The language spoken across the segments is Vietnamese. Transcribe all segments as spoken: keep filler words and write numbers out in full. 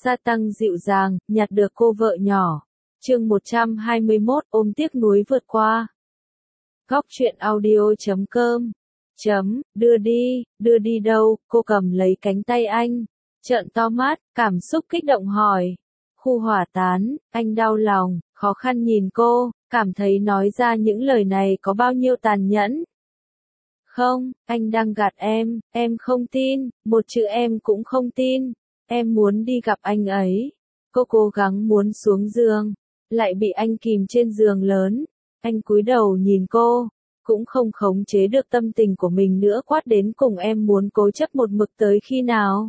Sa tăng dịu dàng, nhặt được cô vợ nhỏ. Chương một trăm hai mươi mốt, ôm tiếc nuối vượt qua. Góc truyện audio chấm com chấm, đưa đi, đưa đi đâu, cô cầm lấy cánh tay anh, trợn to mắt, cảm xúc kích động hỏi. Khu hỏa tán, anh đau lòng, khó khăn nhìn cô, cảm thấy nói ra những lời này có bao nhiêu tàn nhẫn. Không, anh đang gạt em, em không tin, một chữ em cũng không tin, em muốn đi gặp anh ấy. Cô cố gắng muốn xuống giường, lại bị anh kìm trên giường lớn. Anh cúi đầu nhìn cô, cũng không khống chế được tâm tình của mình nữa, quát đến cùng em muốn cố chấp một mực tới khi nào?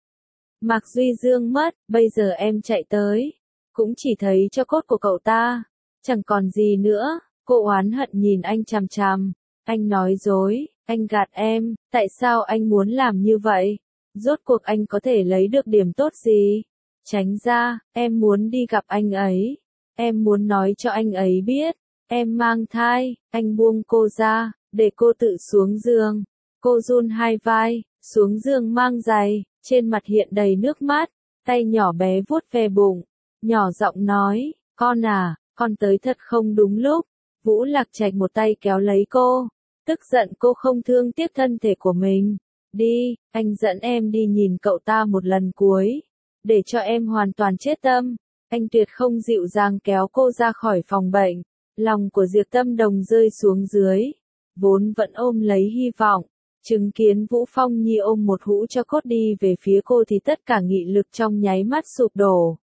Mạc Duy Dương mất, bây giờ em chạy tới, cũng chỉ thấy cho cốt của cậu ta, chẳng còn gì nữa. Cô oán hận nhìn anh chằm chằm, anh nói dối, anh gạt em, tại sao anh muốn làm như vậy? Rốt cuộc anh có thể lấy được điểm tốt gì? Tránh ra, em muốn đi gặp anh ấy, em muốn nói cho anh ấy biết, em mang thai. Anh buông cô ra, để cô tự xuống giường. Cô run hai vai, xuống giường mang giày, trên mặt hiện đầy nước mắt, tay nhỏ bé vuốt ve bụng, nhỏ giọng nói, con à, con tới thật không đúng lúc. Vũ Lạc Trạch một tay kéo lấy cô, tức giận cô không thương tiếc thân thể của mình. Đi, anh dẫn em đi nhìn cậu ta một lần cuối, để cho em hoàn toàn chết tâm. Anh tuyệt không dịu dàng kéo cô ra khỏi phòng bệnh. Lòng của Diệp Tâm Đồng rơi xuống dưới, vốn vẫn ôm lấy hy vọng. Chứng kiến Vũ Phong Nhi ôm một hũ cho cốt đi về phía cô thì tất cả nghị lực trong nháy mắt sụp đổ.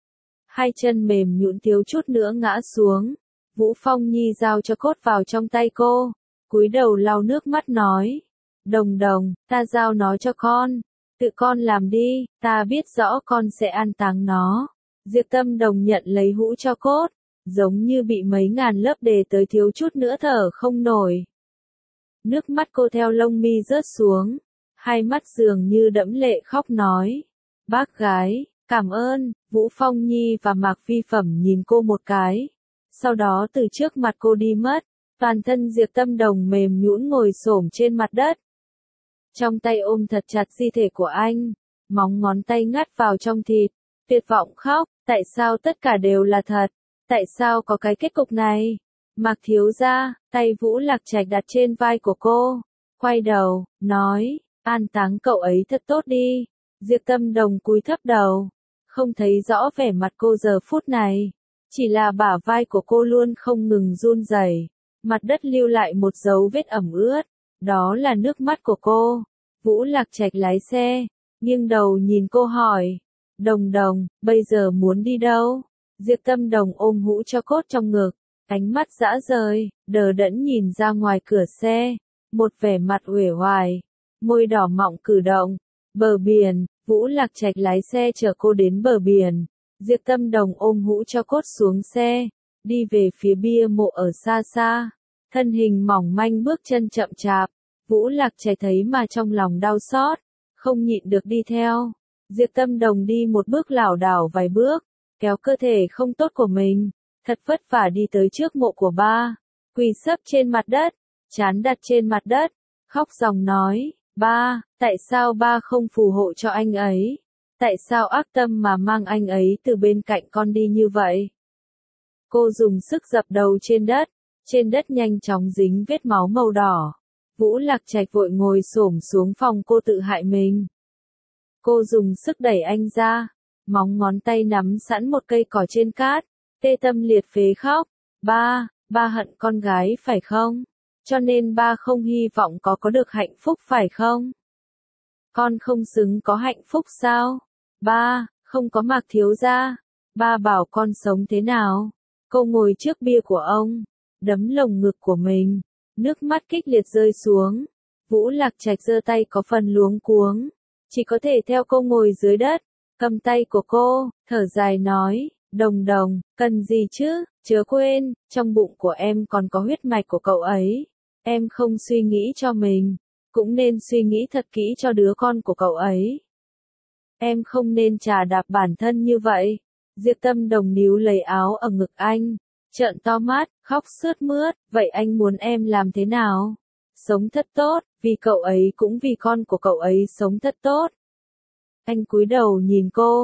Hai chân mềm nhũn thiếu chút nữa ngã xuống. Vũ Phong Nhi giao cho cốt vào trong tay cô, cúi đầu lau nước mắt nói, Đồng Đồng, ta giao nó cho con, tự con làm đi, ta biết rõ con sẽ an táng nó. Diệp Tâm Đồng nhận lấy hũ cho cốt, giống như bị mấy ngàn lớp đề tới thiếu chút nữa thở không nổi. Nước mắt cô theo lông mi rớt xuống, hai mắt dường như đẫm lệ khóc nói, bác gái, cảm ơn. Vũ Phong Nhi và Mạc Phi Phẩm nhìn cô một cái, sau đó từ trước mặt cô đi mất. Toàn thân Diệp Tâm Đồng mềm nhũn ngồi xổm trên mặt đất, trong tay ôm thật chặt di thể của anh, móng ngón tay ngắt vào trong thịt, tuyệt vọng khóc, tại sao tất cả đều là thật, tại sao có cái kết cục này? Mạc thiếu gia, tay Vũ Lạc Trạch đặt trên vai của cô, quay đầu, nói, an táng cậu ấy thật tốt đi. Diệp Tâm Đồng cúi thấp đầu, không thấy rõ vẻ mặt cô giờ phút này, chỉ là bả vai của cô luôn không ngừng run rẩy, mặt đất lưu lại một dấu vết ẩm ướt, đó là nước mắt của cô. Vũ Lạc Trạch lái xe, nghiêng đầu nhìn cô hỏi, Đồng Đồng, bây giờ muốn đi đâu? Diệp Tâm Đồng ôm hũ cho cốt trong ngực, ánh mắt dã rời, đờ đẫn nhìn ra ngoài cửa xe, một vẻ mặt uể oải, môi đỏ mọng cử động. Bờ biển, Vũ Lạc Trạch lái xe chở cô đến bờ biển. Diệp Tâm Đồng ôm hũ cho cốt xuống xe, đi về phía bia mộ ở xa xa, thân hình mỏng manh bước chân chậm chạp. Vũ Lạc Trạch thấy mà trong lòng đau xót, không nhịn được đi theo. Diệp Tâm Đồng đi một bước lảo đảo vài bước, kéo cơ thể không tốt của mình, thật vất vả đi tới trước mộ của ba, quỳ sấp trên mặt đất, trán đặt trên mặt đất, khóc ròng nói, ba, tại sao ba không phù hộ cho anh ấy? Tại sao ác tâm mà mang anh ấy từ bên cạnh con đi như vậy? Cô dùng sức dập đầu trên đất, trên đất nhanh chóng dính vết máu màu đỏ. Vũ Lạc Trạch vội ngồi xổm xuống phòng cô tự hại mình. Cô dùng sức đẩy anh ra, móng ngón tay nắm sẵn một cây cỏ trên cát, tê tâm liệt phế khóc, ba, ba hận con gái phải không? Cho nên ba không hy vọng có có được hạnh phúc phải không? Con không xứng có hạnh phúc sao? Ba, không có Mạc thiếu gia, ba bảo con sống thế nào? Cô ngồi trước bia của ông, đấm lồng ngực của mình, nước mắt kích liệt rơi xuống. Vũ Lạc Trạch giơ tay có phần luống cuống, chỉ có thể theo cô ngồi dưới đất, cầm tay của cô, thở dài nói, Đồng Đồng, cần gì chứ, chớ quên, trong bụng của em còn có huyết mạch của cậu ấy. Em không suy nghĩ cho mình, cũng nên suy nghĩ thật kỹ cho đứa con của cậu ấy. Em không nên chà đạp bản thân như vậy. Diệp Tâm Đồng níu lấy áo ở ngực anh, trợn to mắt, khóc sướt mướt, vậy anh muốn em làm thế nào? Sống thật tốt, vì cậu ấy cũng vì con của cậu ấy sống thật tốt. Anh cúi đầu nhìn cô,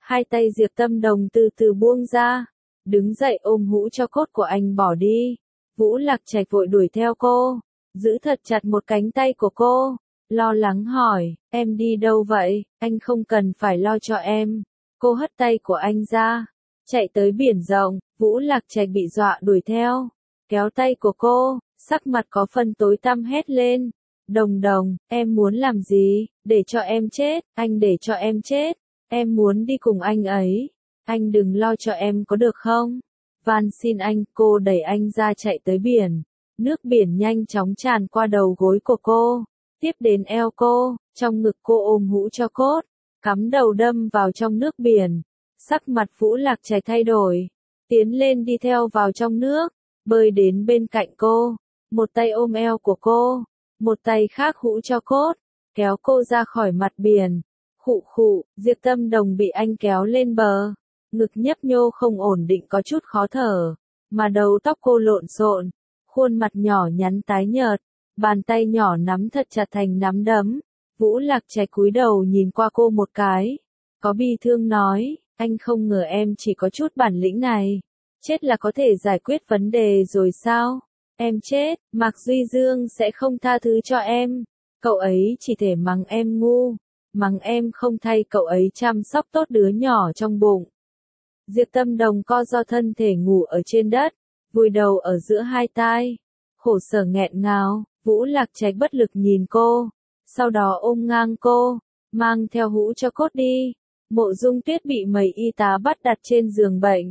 Hai tay Diệp Tâm Đồng từ từ buông ra, đứng dậy ôm hũ cho cốt của anh bỏ đi. Vũ Lạc Trạch vội đuổi theo cô, giữ thật chặt một cánh tay của cô, lo lắng hỏi, em đi đâu vậy, anh không cần phải lo cho em. Cô hất tay của anh ra, chạy tới biển rộng. Vũ Lạc Trạch bị dọa đuổi theo, kéo tay của cô, sắc mặt có phần tối tăm hét lên, Đồng Đồng, em muốn làm gì, để cho em chết, anh để cho em chết, em muốn đi cùng anh ấy, anh đừng lo cho em có được không? Van xin anh. Cô đẩy anh ra chạy tới biển, nước biển nhanh chóng tràn qua đầu gối của cô, tiếp đến eo cô, trong ngực cô ôm hũ cho cốt, cắm đầu đâm vào trong nước biển. Sắc mặt Vũ Lạc Trạch thay đổi, tiến lên đi theo vào trong nước, bơi đến bên cạnh cô, một tay ôm eo của cô, một tay khác hũ cho cốt, kéo cô ra khỏi mặt biển. Khụ khụ, Diệp Tâm Đồng bị anh kéo lên bờ, ngực nhấp nhô không ổn định có chút khó thở, mà đầu tóc cô lộn xộn, khuôn mặt nhỏ nhắn tái nhợt, bàn tay nhỏ nắm thật chặt thành nắm đấm. Vũ Lạc Trạch cúi đầu nhìn qua cô một cái, có bi thương nói, anh không ngờ em chỉ có chút bản lĩnh này, chết là có thể giải quyết vấn đề rồi sao? Em chết, Mạc Duy Dương sẽ không tha thứ cho em, cậu ấy chỉ thể mắng em ngu, mắng em không thay cậu ấy chăm sóc tốt đứa nhỏ trong bụng. Diệp Tâm Đồng co ro thân thể ngủ ở trên đất, vùi đầu ở giữa hai tai, khổ sở nghẹn ngào. Vũ Lạc Trạch bất lực nhìn cô, sau đó ôm ngang cô, mang theo hũ cho cốt đi. Mộ Dung Tuyết bị mấy y tá bắt đặt trên giường bệnh,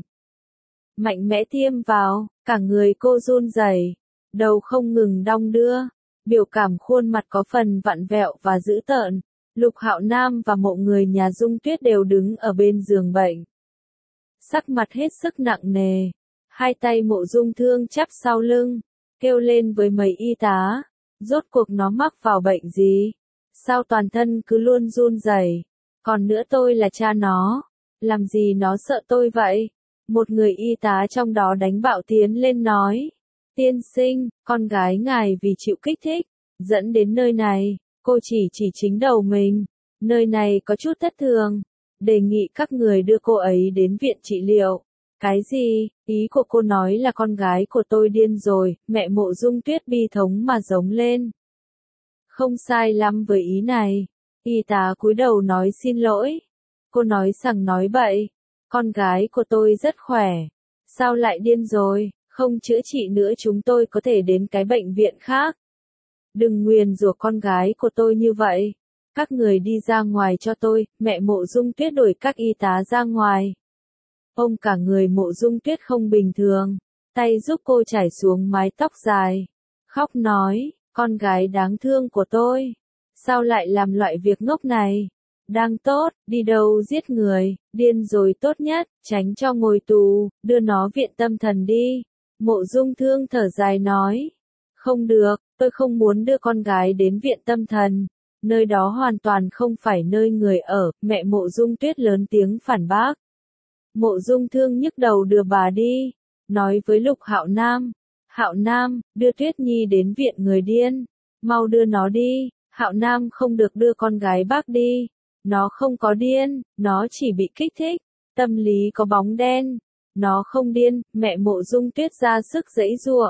mạnh mẽ tiêm vào, cả người cô run rẩy, đầu không ngừng đong đưa, biểu cảm khuôn mặt có phần vặn vẹo và dữ tợn. Lục Hạo Nam và Mộ người nhà Dung Tuyết đều đứng ở bên giường bệnh, sắc mặt hết sức nặng nề, hai tay Mộ Dung Thương chắp sau lưng, kêu lên với mấy y tá, rốt cuộc nó mắc vào bệnh gì? Sao toàn thân cứ luôn run rẩy? Còn nữa tôi là cha nó, làm gì nó sợ tôi vậy? Một người y tá trong đó đánh bạo tiến lên nói, tiên sinh, con gái ngài vì chịu kích thích, dẫn đến nơi này, cô chỉ chỉ chính đầu mình, nơi này có chút thất thường, đề nghị các người đưa cô ấy đến viện trị liệu. Cái gì? Ý của cô nói là con gái của tôi điên rồi. Mẹ Mộ Dung Tuyết bi thống mà giống lên. Không sai lắm với ý này. Y tá cúi đầu nói xin lỗi. Cô nói sằng nói bậy. Con gái của tôi rất khỏe. Sao lại điên rồi? Không chữa trị nữa chúng tôi có thể đến cái bệnh viện khác. Đừng nguyền rủa con gái của tôi như vậy. Các người đi ra ngoài cho tôi. Mẹ Mộ Dung Tuyết đuổi các y tá ra ngoài. Ông cả người Mộ Dung Tuyết không bình thường, tay giúp cô chải xuống mái tóc dài, khóc nói, con gái đáng thương của tôi, sao lại làm loại việc ngốc này, đang tốt, đi đâu giết người, điên rồi tốt nhất, tránh cho ngồi tù, đưa nó viện tâm thần đi. Mộ Dung Thương thở dài nói, không được, tôi không muốn đưa con gái đến viện tâm thần, nơi đó hoàn toàn không phải nơi người ở. Mẹ Mộ Dung Tuyết lớn tiếng phản bác. Mộ Dung Thương nhức đầu đưa bà đi, nói với Lục Hạo Nam, Hạo Nam, đưa Tuyết Nhi đến viện người điên, mau đưa nó đi. Hạo Nam không được đưa con gái bác đi, nó không có điên, nó chỉ bị kích thích, tâm lý có bóng đen, nó không điên. Mẹ Mộ Dung Tuyết ra sức giãy giụa,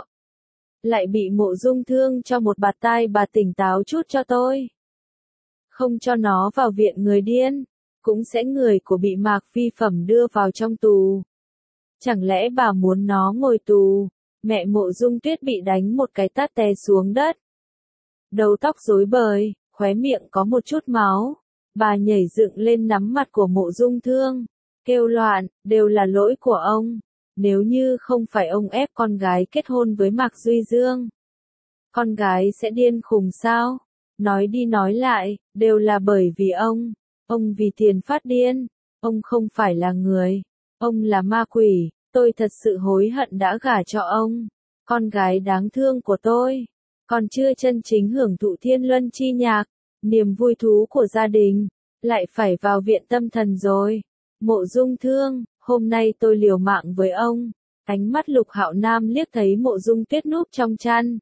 lại bị Mộ Dung Thương cho một bạt tai. Bà tỉnh táo chút cho tôi, không cho nó vào viện người điên, cũng sẽ người của bị Mạc Vi Phẩm đưa vào trong tù. Chẳng lẽ bà muốn nó ngồi tù? Mẹ Mộ Dung Tuyết bị đánh một cái tát té xuống đất, đầu tóc rối bời, khóe miệng có một chút máu. Bà nhảy dựng lên nắm mặt của Mộ Dung Thương, kêu loạn, đều là lỗi của ông. Nếu như không phải ông ép con gái kết hôn với Mạc Duy Dương, con gái sẽ điên khùng sao? Nói đi nói lại, đều là bởi vì ông. Ông vì tiền phát điên, ông không phải là người, ông là ma quỷ. Tôi thật sự hối hận đã gả cho ông, con gái đáng thương của tôi, còn chưa chân chính hưởng thụ thiên luân chi nhạc, niềm vui thú của gia đình, lại phải vào viện tâm thần rồi. Mộ Dung Thương, hôm nay tôi liều mạng với ông. Ánh mắt Lục Hạo Nam liếc thấy Mộ Dung Tuyết núp trong chăn,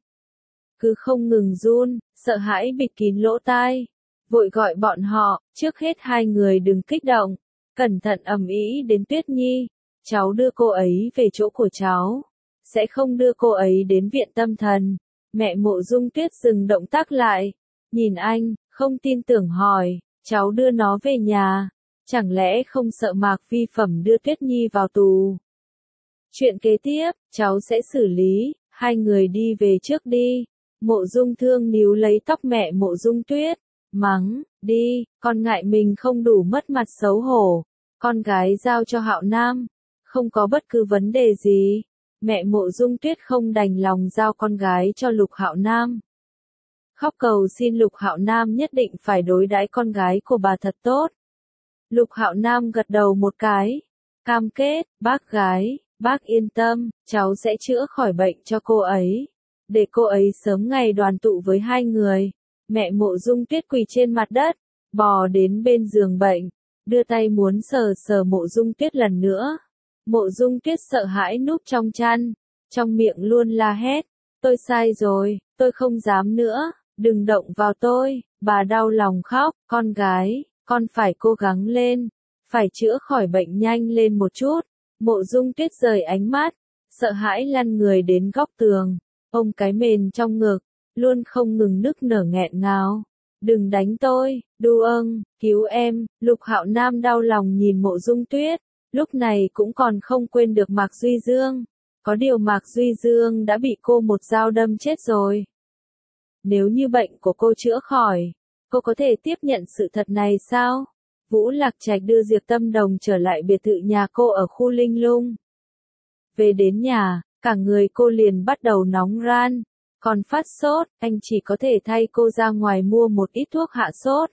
cứ không ngừng run, sợ hãi bịt kín lỗ tai, vội gọi bọn họ, trước hết hai người đừng kích động, Cẩn thận ầm ĩ đến Tuyết Nhi, cháu đưa cô ấy về chỗ của cháu, sẽ không đưa cô ấy đến viện tâm thần. Mẹ Mộ Dung Tuyết dừng động tác lại, nhìn anh, không tin tưởng hỏi, cháu đưa nó về nhà, chẳng lẽ không sợ Mạc Vi Phẩm đưa Tuyết Nhi vào tù? Chuyện kế tiếp, cháu sẽ xử lý, hai người đi về trước đi. Mộ Dung Thương níu lấy tóc mẹ Mộ Dung Tuyết, mắng, đi, con ngại mình không đủ mất mặt xấu hổ, con gái giao cho Hạo Nam, không có bất cứ vấn đề gì. Mẹ Mộ Dung Tuyết không đành lòng giao con gái cho Lục Hạo Nam. Khóc cầu xin Lục Hạo Nam nhất định phải đối đãi con gái của bà thật tốt. Lục Hạo Nam gật đầu một cái, cam kết, bác gái, bác yên tâm, cháu sẽ chữa khỏi bệnh cho cô ấy, để cô ấy sớm ngày đoàn tụ với hai người. Mẹ Mộ Dung Tuyết quỳ trên mặt đất, bò đến bên giường bệnh, đưa tay muốn sờ sờ Mộ Dung Tuyết lần nữa. Mộ Dung Tuyết sợ hãi núp trong chăn, trong miệng luôn la hét, tôi sai rồi, tôi không dám nữa, đừng động vào tôi. Bà đau lòng khóc, con gái, con phải cố gắng lên, phải chữa khỏi bệnh nhanh lên một chút. Mộ Dung Tuyết rời ánh mắt, sợ hãi lăn người đến góc tường, ôm cái mền trong ngực, luôn không ngừng nức nở nghẹn ngào. Đừng đánh tôi, đu âng, cứu em. Lục Hạo Nam đau lòng nhìn Mộ Dung Tuyết, lúc này cũng còn không quên được Mạc Duy Dương. Có điều Mạc Duy Dương đã bị cô một dao đâm chết rồi. Nếu như bệnh của cô chữa khỏi, cô có thể tiếp nhận sự thật này sao? Vũ Lạc Trạch đưa Diệp Tâm Đồng trở lại biệt thự nhà cô ở khu Linh Lung. Về đến nhà, cả người cô liền bắt đầu nóng ran, còn phát sốt, anh chỉ có thể thay cô ra ngoài mua một ít thuốc hạ sốt.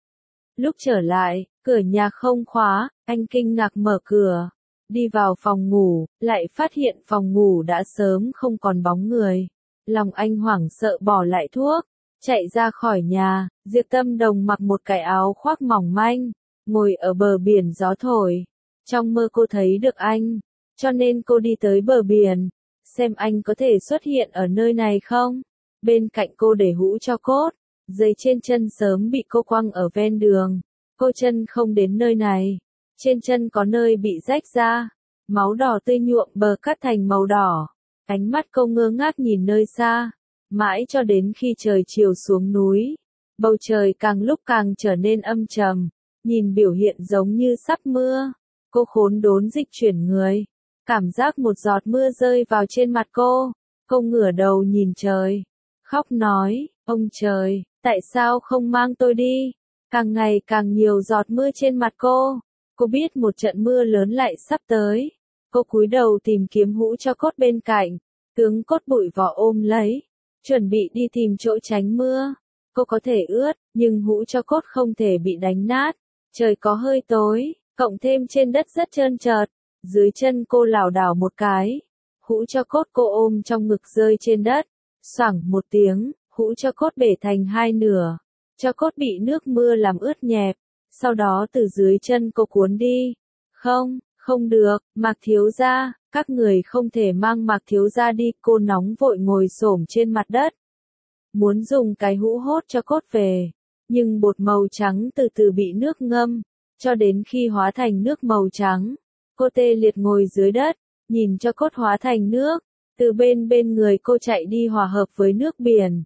Lúc trở lại, cửa nhà không khóa, anh kinh ngạc mở cửa, đi vào phòng ngủ, lại phát hiện phòng ngủ đã sớm không còn bóng người. Lòng anh hoảng sợ bỏ lại thuốc, chạy ra khỏi nhà. Diệp Tâm Đồng mặc một cái áo khoác mỏng manh, ngồi ở bờ biển gió thổi. Trong mơ cô thấy được anh, cho nên cô đi tới bờ biển, xem anh có thể xuất hiện ở nơi này không. Bên cạnh cô để hũ cho cốt, giày trên chân sớm bị cô quăng ở ven đường. Cô chân không đến nơi này, trên chân có nơi bị rách ra, máu đỏ tươi nhuộm bờ cát thành màu đỏ. Ánh mắt cô ngơ ngác nhìn nơi xa, mãi cho đến khi trời chiều xuống núi, bầu trời càng lúc càng trở nên âm trầm, nhìn biểu hiện giống như sắp mưa. Cô khốn đốn dịch chuyển người, cảm giác một giọt mưa rơi vào trên mặt cô. Cô ngửa đầu nhìn trời, khóc nói, ông trời, tại sao không mang tôi đi? Càng ngày càng nhiều giọt mưa trên mặt cô. Cô biết một trận mưa lớn lại sắp tới. Cô cúi đầu tìm kiếm hũ cho cốt bên cạnh, tướng cốt bụi vỏ ôm lấy, chuẩn bị đi tìm chỗ tránh mưa. Cô có thể ướt, nhưng hũ cho cốt không thể bị đánh nát. Trời có hơi tối, cộng thêm trên đất rất trơn trượt, dưới chân cô lảo đảo một cái, hũ cho cốt cô ôm trong ngực rơi trên đất, xoảng một tiếng, hũ cho cốt bể thành hai nửa, cho cốt bị nước mưa làm ướt nhẹp, sau đó từ dưới chân cô cuốn đi. Không, không được, Mạc thiếu gia, các người không thể mang Mạc thiếu gia đi. Cô nóng vội ngồi xổm trên mặt đất, muốn dùng cái hũ hốt cho cốt về, nhưng bột màu trắng từ từ bị nước ngâm, cho đến khi hóa thành nước màu trắng. Cô tê liệt ngồi dưới đất, nhìn cho cốt hóa thành nước, từ bên bên người cô chạy đi hòa hợp với nước biển.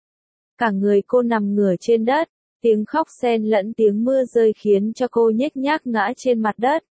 Cả người cô nằm ngửa trên đất, tiếng khóc xen lẫn tiếng mưa rơi khiến cho cô nhếch nhác ngã trên mặt đất.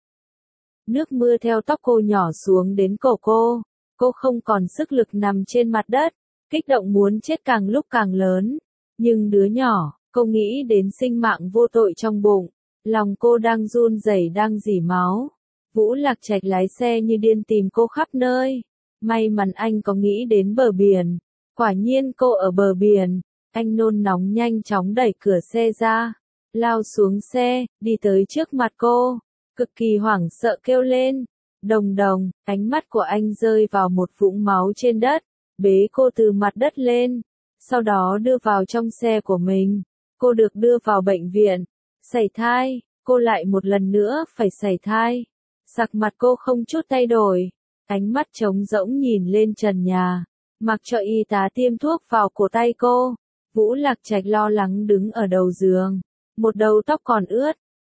Nước mưa theo tóc cô nhỏ xuống đến cổ cô, cô không còn sức lực nằm trên mặt đất, kích động muốn chết càng lúc càng lớn. Nhưng đứa nhỏ, cô nghĩ đến sinh mạng vô tội trong bụng, lòng cô đang run rẩy đang rỉ máu. Vũ Lạc Trạch lái xe như điên tìm cô khắp nơi. May mắn anh có nghĩ đến bờ biển. Quả nhiên cô ở bờ biển. Anh nôn nóng nhanh chóng đẩy cửa xe ra, lao xuống xe, đi tới trước mặt cô, cực kỳ hoảng sợ kêu lên, Đồng Đồng. Ánh mắt của anh rơi vào một vũng máu trên đất, bế cô từ mặt đất lên, sau đó đưa vào trong xe của mình. Cô được đưa vào bệnh viện, sảy thai, cô lại một lần nữa phải sảy thai. Sắc mặt cô không chút thay đổi, ánh mắt trống rỗng nhìn lên trần nhà, mặc cho y tá tiêm thuốc vào cổ tay cô. Vũ Lạc Trạch lo lắng đứng ở đầu giường, một đầu tóc còn ướt,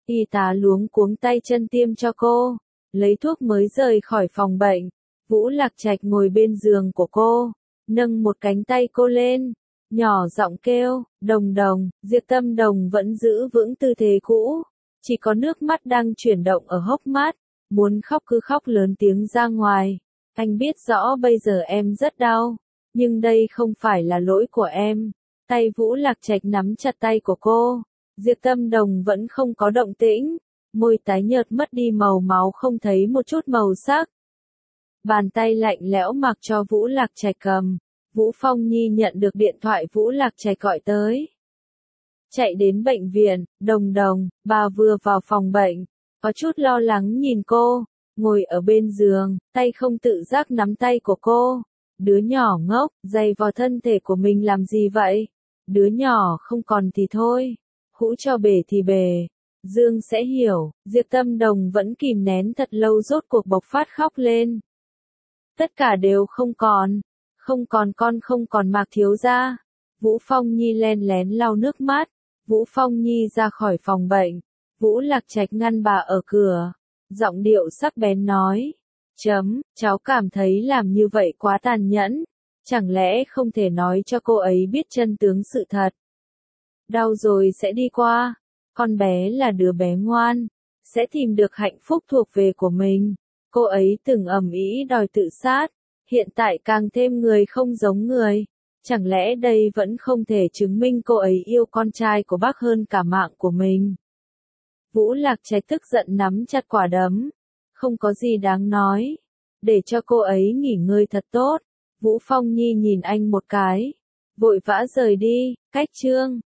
Y tá luống cuống tay chân tiêm cho cô, lấy thuốc mới rời khỏi phòng bệnh. Vũ Lạc Trạch ngồi bên giường của cô, nâng một cánh tay cô lên, nhỏ giọng kêu, Đồng Đồng. Diệp Tâm Đồng vẫn giữ vững tư thế cũ, chỉ có nước mắt đang chuyển động ở hốc mắt, muốn khóc cứ khóc lớn tiếng ra ngoài. Anh biết rõ bây giờ em rất đau, nhưng đây không phải là lỗi của em. Tay Vũ Lạc Trạch nắm chặt tay của cô, Diệp Tâm Đồng vẫn không có động tĩnh, môi tái nhợt mất đi màu máu không thấy một chút màu sắc. Bàn tay lạnh lẽo mặc cho Vũ Lạc Trạch cầm. Vũ Phong Nhi nhận được điện thoại Vũ Lạc Trạch gọi tới. Chạy đến bệnh viện, Đồng Đồng, bà vừa vào phòng bệnh, có chút lo lắng nhìn cô, ngồi ở bên giường, tay không tự giác nắm tay của cô. Đứa nhỏ ngốc, giày vào thân thể của mình làm gì vậy? Đứa nhỏ không còn thì thôi, hũ cho bể thì bể. Dương sẽ hiểu. Diệp Tâm Đồng vẫn kìm nén thật lâu rốt cuộc bộc phát khóc lên. Tất cả đều không còn. Không còn con không còn Mạc thiếu gia. Vũ Phong Nhi len lén lau nước mắt. Vũ Phong Nhi ra khỏi phòng bệnh. Vũ Lạc Trạch ngăn bà ở cửa. Giọng điệu sắc bén nói. Chấm, cháu cảm thấy làm như vậy quá tàn nhẫn. Chẳng lẽ không thể nói cho cô ấy biết chân tướng sự thật. Đau rồi sẽ đi qua. Con bé là đứa bé ngoan. Sẽ tìm được hạnh phúc thuộc về của mình. Cô ấy từng ầm ĩ đòi tự sát. Hiện tại càng thêm người không giống người. Chẳng lẽ đây vẫn không thể chứng minh cô ấy yêu con trai của bác hơn cả mạng của mình. Vũ Lạc Trạch tức giận nắm chặt quả đấm. Không có gì đáng nói. Để cho cô ấy nghỉ ngơi thật tốt. Vũ Phong Nhi nhìn anh một cái. Vội vã rời đi. Cách chương.